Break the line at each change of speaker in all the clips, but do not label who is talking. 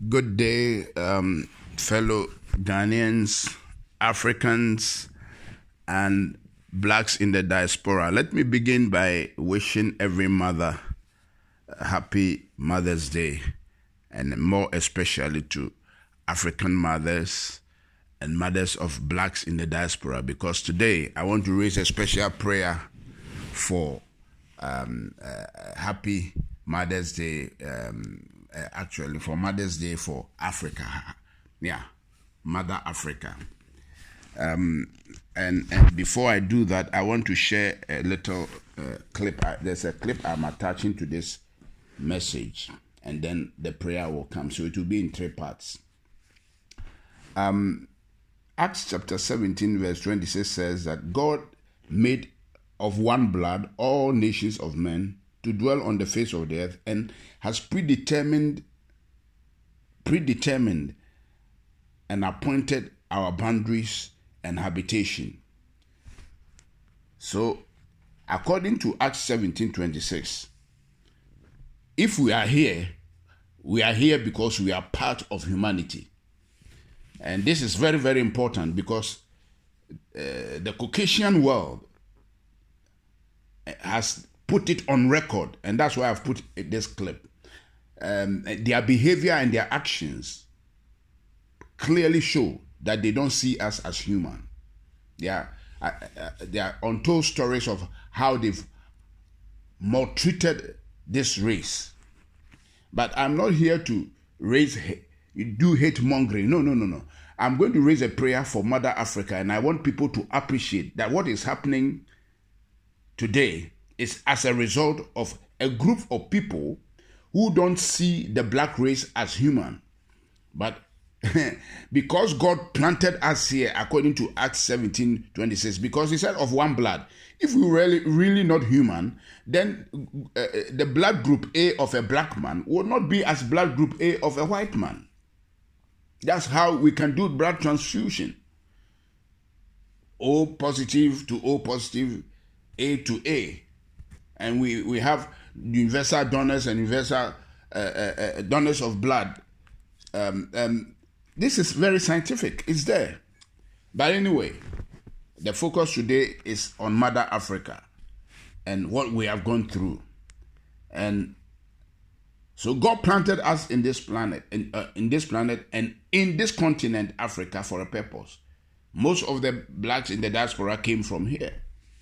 Good day, fellow Ghanaians, Africans, and blacks in the diaspora. Let me begin by wishing every mother a happy Mother's Day, and more especially to African mothers and mothers of blacks in the diaspora, because today I want to raise a special prayer for happy Mother's Day, actually for Mother's Day for Africa. Yeah, Mother Africa. And before I do that, I want to share a little clip. There's a clip I'm attaching to this message, and then the prayer will come. So it will be in three parts. Acts chapter 17 verse 26 says that God made of one blood all nations of men to dwell on the face of the earth, and has predetermined and appointed our boundaries and habitation. So, according to Acts 17:26, if we are here because we are part of humanity. And this is very, very important, because the Caucasian world has put it on record, and that's why I've put this clip. Their behavior and their actions clearly show that they don't see us as human. There are untold stories of how they've maltreated this race. But I'm not here to do hate mongering. No. I'm going to raise a prayer for Mother Africa, and I want people to appreciate that what is happening today is as a result of a group of people who don't see the black race as human. But because God planted us here, according to Acts 17:26, because he said of one blood. If we really not human, then the blood group A of a black man will not be as blood group A of a white man. That's how we can do blood transfusion. O positive to O positive, A to A. And we have universal donors and universal donors of blood. This is very scientific. It's there. But anyway, the focus today is on Mother Africa and what we have gone through. And so God planted us in this planet, and in this continent, Africa, for a purpose. Most of the blacks in the diaspora came from here.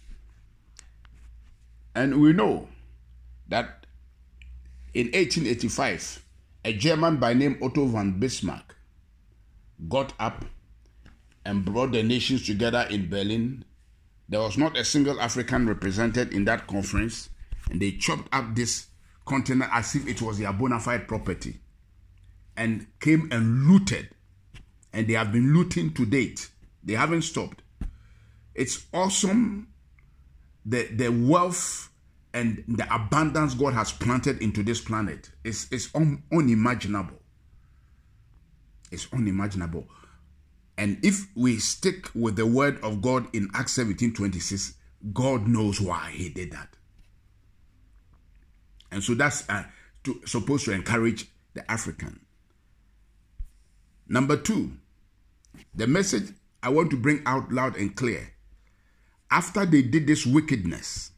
And we know that in 1885, a German by name Otto von Bismarck got up and brought the nations together in Berlin. There was not a single African represented in that conference, and they chopped up this continent as if it was their bona fide property, and came and looted, and they have been looting to date. They haven't stopped. It's awesome, the wealth and the abundance God has planted into this planet. It's unimaginable. It's unimaginable. And if we stick with the word of God in Acts 17:26, God knows why he did that. And so that's supposed to encourage the African. Number two, the message I want to bring out loud and clear. After they did this wickedness,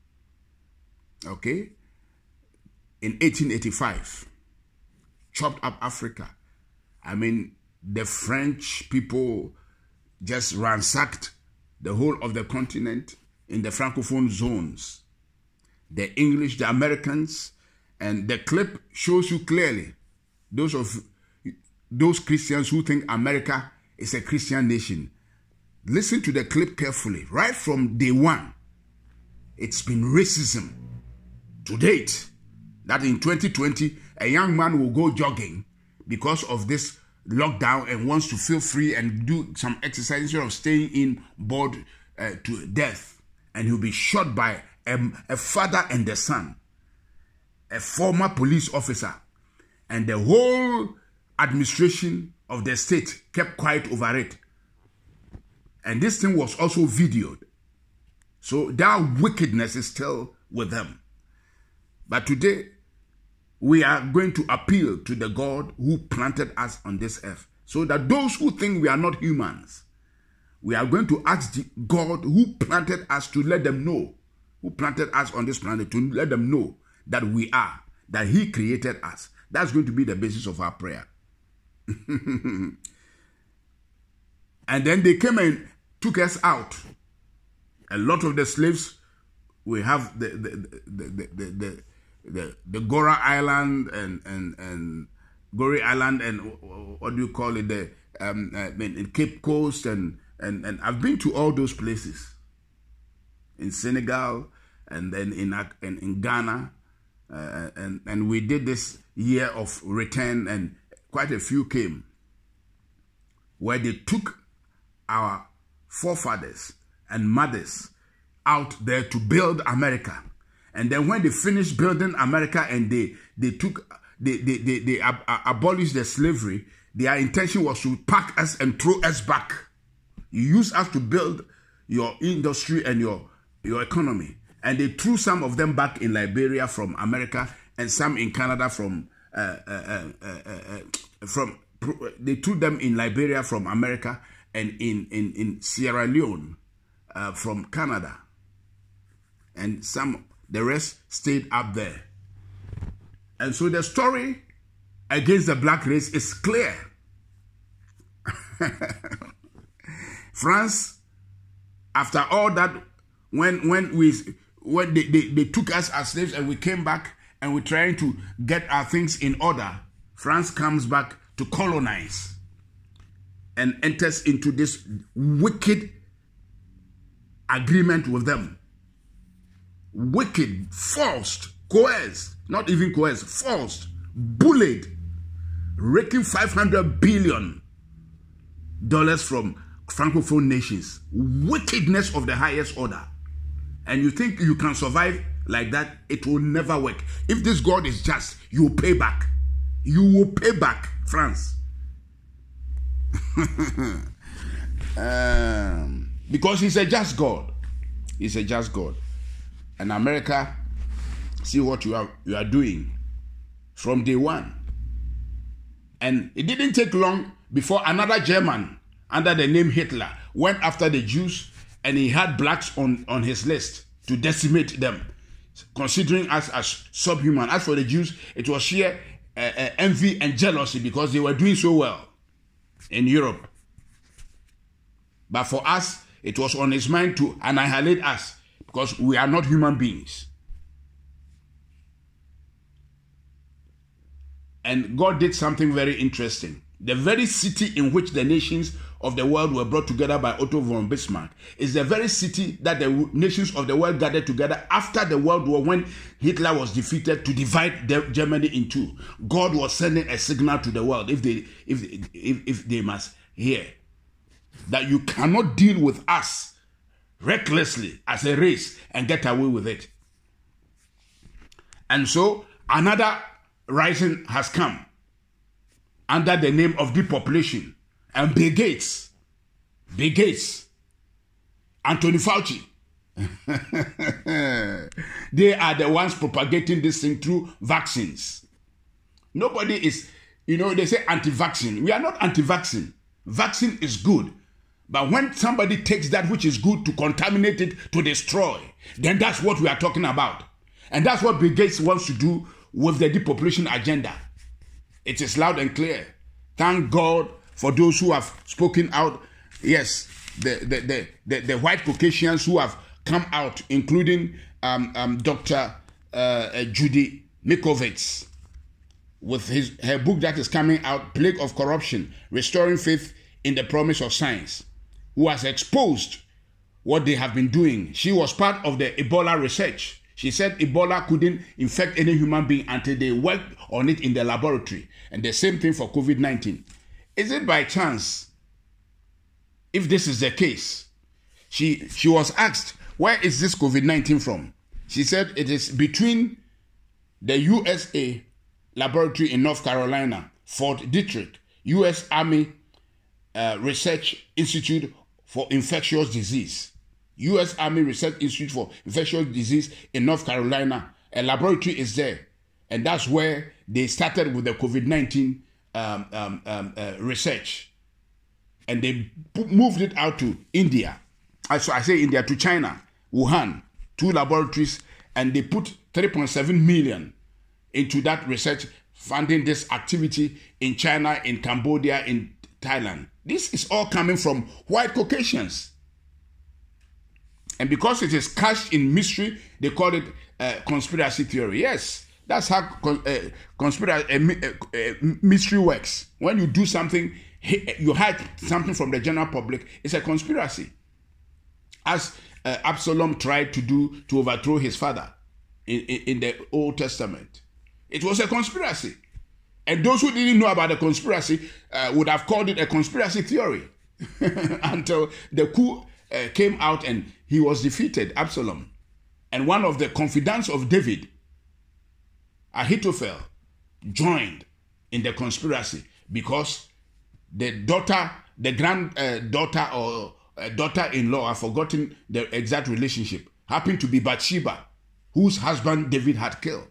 okay, in 1885, chopped up Africa. I mean, the French people just ransacked the whole of the continent in the Francophone zones. The English, the Americans, and the clip shows you clearly those Christians who think America is a Christian nation. Listen to the clip carefully. Right from day one, it's been racism to date. That in 2020, a young man will go jogging because of this lockdown and wants to feel free and do some exercise instead of staying in bored to death. And he'll be shot by a father and the son, a former police officer, and the whole administration of the state kept quiet over it. And this thing was also videoed. So that wickedness is still with them. But today, we are going to appeal to the God who planted us on this earth. So that those who think we are not humans, we are going to ask the God who planted us to let them know, who planted us on this planet, to let them know that we are, that he created us. That's going to be the basis of our prayer. And then they came and took us out. A lot of the slaves, we have the Gora Island and Gorée Island, and what do you call it, the in Cape Coast, and I've been to all those places in Senegal, and then in Ghana, and we did this year of return, and quite a few came, where they took our forefathers and mothers out there to build America. And then when they finished building America and they abolished the slavery, their intention was to pack us and throw us back. You use us to build your industry and your economy. And they threw some of them back in Liberia from America, and some in Canada they threw them in Liberia from America, and in Sierra Leone from Canada. And the rest stayed up there. And so the story against the black race is clear. France, after all that, when they took us as slaves and we came back and we're trying to get our things in order, France comes back to colonize and enters into this wicked agreement with them. Wicked, forced, coerced, not even coerced, forced, bullied, raking $500 billion from Francophone nations. Wickedness of the highest order. And you think you can survive like that? It will never work. If this God is just, you will pay back. You will pay back, France. Because he's a just God. He's a just God. And America, see what you are doing from day one. And it didn't take long before another German under the name Hitler went after the Jews, and he had blacks on his list to decimate them, considering us as subhuman. As for the Jews, it was sheer envy and jealousy because they were doing so well in Europe. But for us, it was on his mind to annihilate us because we are not human beings. And God did something very interesting. The very city in which the nations of the world were brought together by Otto von Bismarck is the very city that the nations of the world gathered together after the World War, when Hitler was defeated, to divide Germany in two. God was sending a signal to the world, if they must hear, that you cannot deal with us recklessly as a race and get away with it. And so another rising has come under the name of depopulation. And Bill Gates, Anthony Fauci, they are the ones propagating this thing through vaccines. Nobody is, they say anti-vaccine. We are not anti-vaccine. Vaccine is good. But when somebody takes that which is good to contaminate it, to destroy, then that's what we are talking about. And that's what Bill Gates wants to do with the depopulation agenda. It is loud and clear. Thank God for those who have spoken out. Yes, the white Caucasians who have come out, including Dr. Judy Mikovits, with her book that is coming out, Plague of Corruption, Restoring Faith in the Promise of Science, who has exposed what they have been doing. She was part of the Ebola research. She said Ebola couldn't infect any human being until they worked on it in the laboratory. And the same thing for COVID-19. Is it by chance, if this is the case, she was asked, where is this COVID-19 from? She said it is between the USA laboratory in North Carolina, Fort Detrick, U.S. Army Research Institute for Infectious Disease. U.S. Army Research Institute for Infectious Disease in North Carolina. A laboratory is there. And that's where they started with the COVID-19 research, and they moved it out to India. So I say India, to China, Wuhan, 2 laboratories, and they put 3.7 million into that research, funding this activity in China, in Cambodia, in Thailand. This is all coming from white Caucasians. And because it is couched in mystery, they call it conspiracy theory. Yes, that's how mystery works. When you do something, you hide something from the general public, it's a conspiracy. As Absalom tried to do to overthrow his father in the Old Testament. It was a conspiracy. And those who didn't know about the conspiracy would have called it a conspiracy theory until the coup came out and he was defeated, Absalom. And one of the confidants of David, Ahithophel, joined in the conspiracy because the granddaughter or daughter-in-law, I've forgotten the exact relationship, happened to be Bathsheba, whose husband David had killed.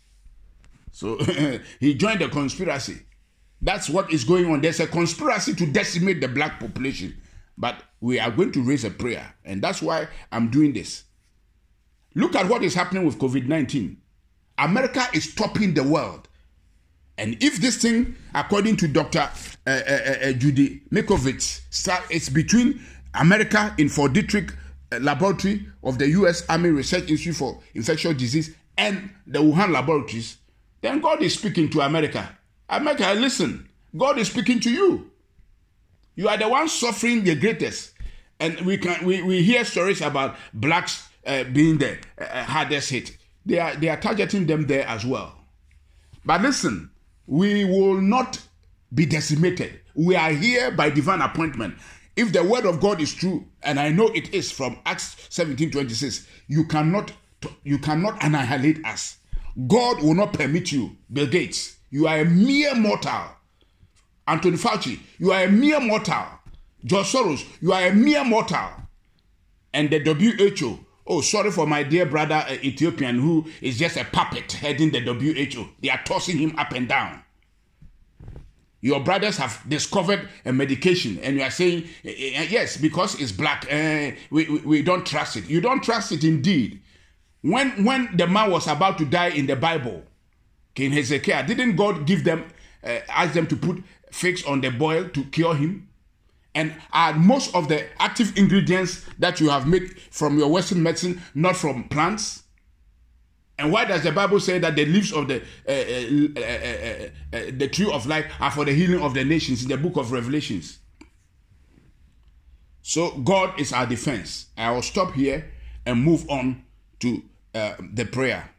So he joined the conspiracy. That's what is going on. There's a conspiracy to decimate the black population. But we are going to raise a prayer. And that's why I'm doing this. Look at what is happening with COVID-19. America is topping the world. And if this thing, according to Dr. Judy Mikovits, it's between America in Fort Detrick Laboratory of the U.S. Army Research Institute for Infectious Disease and the Wuhan laboratories, then God is speaking to America. America, listen, God is speaking to you. You are the ones suffering the greatest. And we hear stories about blacks being the hardest hit. They are targeting them there as well. But listen, we will not be decimated. We are here by divine appointment. If the word of God is true, and I know it is from Acts 17:26, you cannot annihilate us. God will not permit you. Bill Gates, you are a mere mortal. Anthony Fauci, you are a mere mortal. George Soros, you are a mere mortal. And the WHO, oh, sorry for my dear brother Ethiopian who is just a puppet heading the WHO. They are tossing him up and down. Your brothers have discovered a medication and you are saying, yes, because it's black, we don't trust it. You don't trust it indeed. When the man was about to die in the Bible, King Hezekiah, didn't God give them, ask them to put figs on the boil to cure him? And are most of the active ingredients that you have made from your Western medicine not from plants? And why does the Bible say that the leaves of the tree of life are for the healing of the nations in the book of Revelations? So God is our defense. I will stop here and move on to the prayer.